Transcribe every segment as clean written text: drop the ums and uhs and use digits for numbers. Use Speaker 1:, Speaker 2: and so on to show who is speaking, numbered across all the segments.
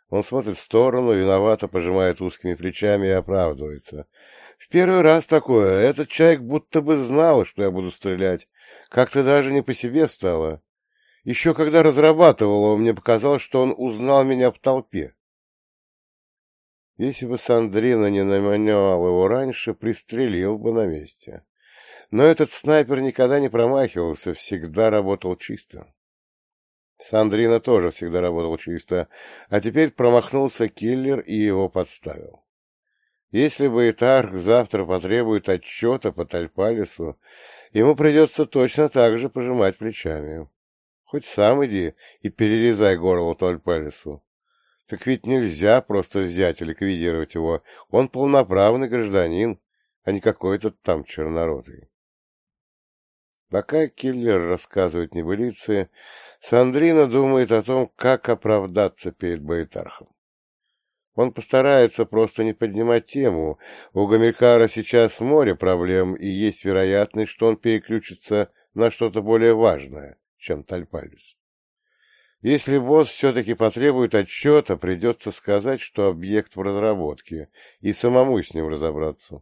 Speaker 1: Он смотрит в сторону, виновато пожимает узкими плечами и оправдывается. В первый раз такое. Этот человек будто бы знал, что я буду стрелять. Как-то даже не по себе стало. Еще когда разрабатывал его, мне показалось, что он узнал меня в толпе. Если бы Сандрина не наманевал его раньше, пристрелил бы на месте. Но этот снайпер никогда не промахивался, всегда работал чисто. Сандрина тоже всегда работал чисто, а теперь промахнулся киллер и его подставил. Если бы Итарх завтра потребует отчета по Тальпалису, ему придется точно так же пожимать плечами. Хоть сам иди и перерезай горло Тальпалису. Так ведь нельзя просто взять и ликвидировать его. Он полноправный гражданин, а не какой-то там черноротый. Пока киллер рассказывает небылицы, Сандрина думает о том, как оправдаться перед Баэтархом. Он постарается просто не поднимать тему. У Гамилькара сейчас море проблем, и есть вероятность, что он переключится на что-то более важное, чем Тальпалис. Если босс все-таки потребует отчета, придется сказать, что объект в разработке, и самому с ним разобраться.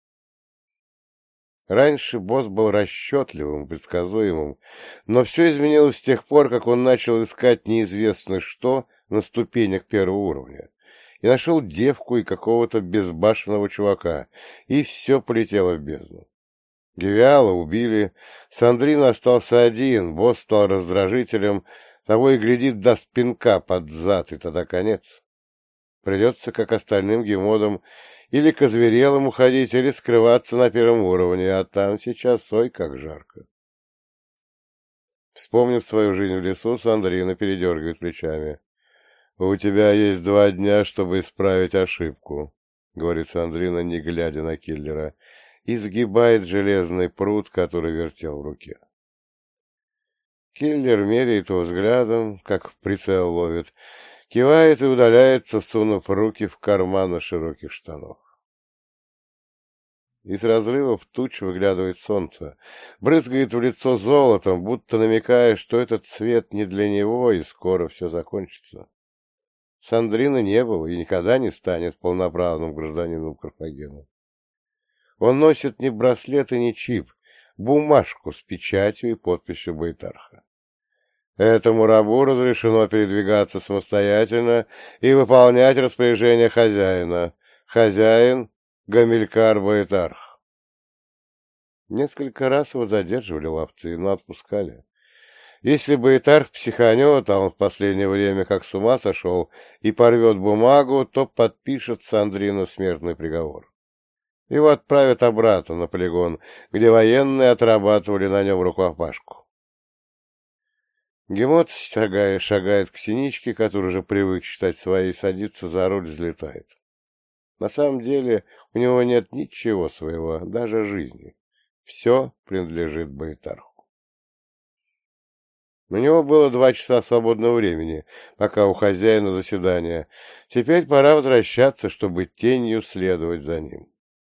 Speaker 1: Раньше босс был расчетливым, предсказуемым, но все изменилось с тех пор, как он начал искать неизвестно что на ступенях первого уровня. И нашел девку и какого-то безбашенного чувака, и все полетело в бездну. Гевиала убили, Сандрина остался один, босс стал раздражителем, того и глядит, даст пинка под зад, и тогда конец. Придется, как остальным гемодам, или к озверелым уходить, или скрываться на первом уровне, а там сейчас, ой, как жарко. Вспомнив свою жизнь в лесу, Сандрина передергивает плечами. «У тебя есть 2 дня, чтобы исправить ошибку», — говорит Сандрина, не глядя на киллера, и сгибает железный прут, который вертел в руке. Киллер меряет его взглядом, как в прицел ловит, кивает и удаляется, сунув руки в карманы широких штанов. Из разрывов туч выглядывает солнце, брызгает в лицо золотом, будто намекая, что этот цвет не для него и скоро все закончится. Сандрина не был и никогда не станет полноправным гражданином Карфагена. Он носит не браслет и не чип, бумажку с печатью и подписью Баэтарха. Этому рабу разрешено передвигаться самостоятельно и выполнять распоряжения хозяина. Хозяин — Гамилькар Баэтарх. Несколько раз его задерживали ловцы, но отпускали. Если Баэтарх психанет, а он в последнее время как с ума сошел, и порвет бумагу, то подпишет Сандрина смертный приговор. Его отправят обратно на полигон, где военные отрабатывали на нем рукопашку. Гемот шагает к синичке, который уже привык считать своей, садится за руль, взлетает. На самом деле у него нет ничего своего, даже жизни. Все принадлежит Баэтарху. У него было 2 часа свободного времени, пока у хозяина заседание. Теперь пора возвращаться, чтобы тенью следовать за ним.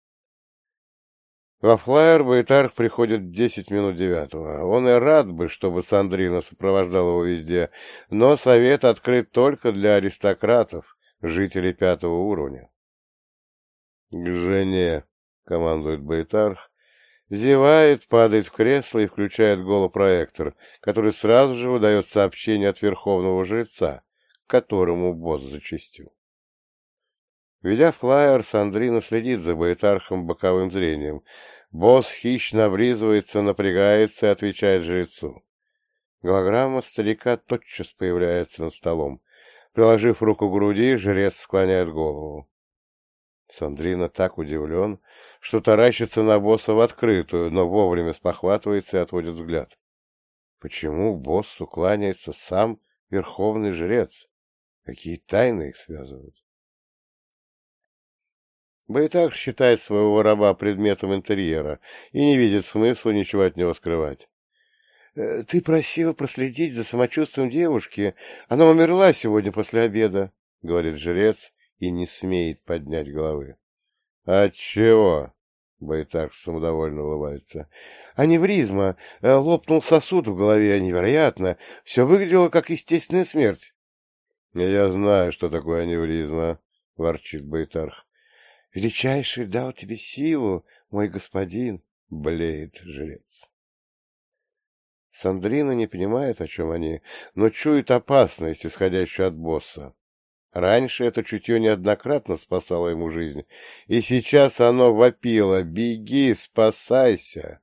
Speaker 1: Во флайер Баэтарх приходит в 10 минут 9. Он и рад бы, чтобы Сандрина сопровождал его везде, но совет открыт только для аристократов, жителей 5 уровня. — К жене, — командует Баэтарх, зевает, падает в кресло и включает голопроектор, который сразу же выдает сообщение от верховного жреца, к которому босс зачастил. Ведя флайер, Сандрина следит за Баэтархом боковым зрением. Босс хищно облизывается, напрягается и отвечает жрецу. Голограмма старика тотчас появляется над столом. Приложив руку к груди, жрец склоняет голову. Сандрина так удивлен, что таращится на босса в открытую, но вовремя спохватывается и отводит взгляд. Почему боссу кланяется сам верховный жрец? Какие тайны их связывают? Баэтарх считает своего раба предметом интерьера и не видит смысла ничего от него скрывать. «Ты просил проследить за самочувствием девушки. Она умерла сегодня после обеда», — говорит жрец и не смеет поднять головы. «Отчего?» — Баэтарх самодовольно улыбается. «Аневризма. Лопнул сосуд в голове. Невероятно. Все выглядело как естественная смерть». Я знаю, что такое аневризма, ворчит Байтарх. Величайший дал тебе силу, мой господин, блеет жрец. Сандрина не понимает, о чем они, но чует опасность, исходящую от босса. Раньше это чутье неоднократно спасало ему жизнь, и сейчас оно вопило: «Беги, спасайся!»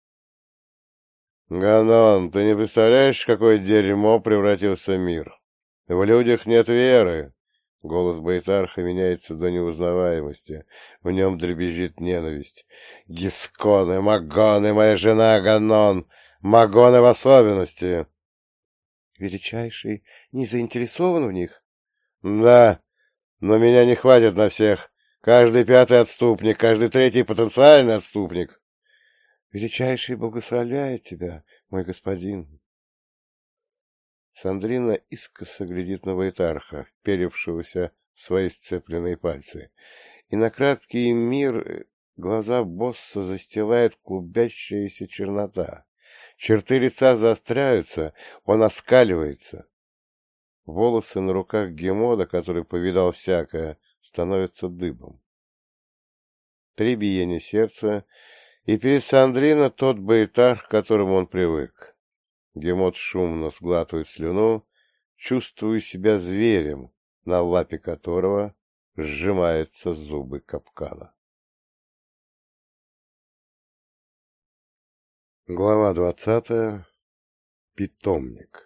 Speaker 1: «Ганон, ты не представляешь, в какое дерьмо превратился мир? В людях нет веры!» Голос Байтарха меняется до неузнаваемости. В нем дребезжит ненависть. «Гисконы, магоны, моя жена Ганон! Магоны в особенности!» «Величайший не заинтересован в них?» «Да, но меня не хватит на всех. Каждый пятый отступник, каждый третий потенциальный отступник». «Величайший благословляет тебя, мой господин». Сандрина искоса глядит на Байтарха, вперевшегося в свои сцепленные пальцы, и на краткий мир глаза босса застилает клубящаяся чернота. Черты лица заостряются, он оскаливается. Волосы на руках Гемода, который повидал всякое, становятся дыбом. 3 биения сердца, и перед Сандрино тот Байтарх, к которому он привык. Гемод шумно сглатывает слюну, чувствуя себя зверем, на лапе которого сжимаются зубы капкана. Глава 20. Питомник.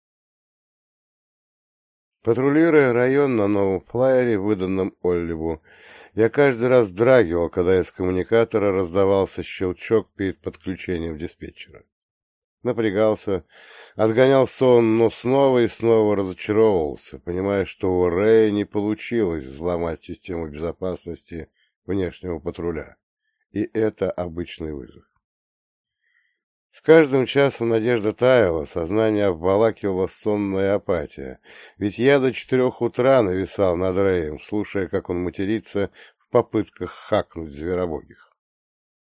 Speaker 1: Патрулируя район на новом флайере, выданном Олливу, я каждый раз вздрагивал, когда из коммуникатора раздавался щелчок перед подключением диспетчера. Напрягался, отгонял сон, но снова и снова разочаровывался, понимая, что у Рэя не получилось взломать систему безопасности внешнего патруля. И это обычный вызов. С каждым часом надежда таяла, сознание обволакивала сонная апатия, ведь я до 4 утра нависал над Рэем, слушая, как он матерится в попытках хакнуть зверобогих.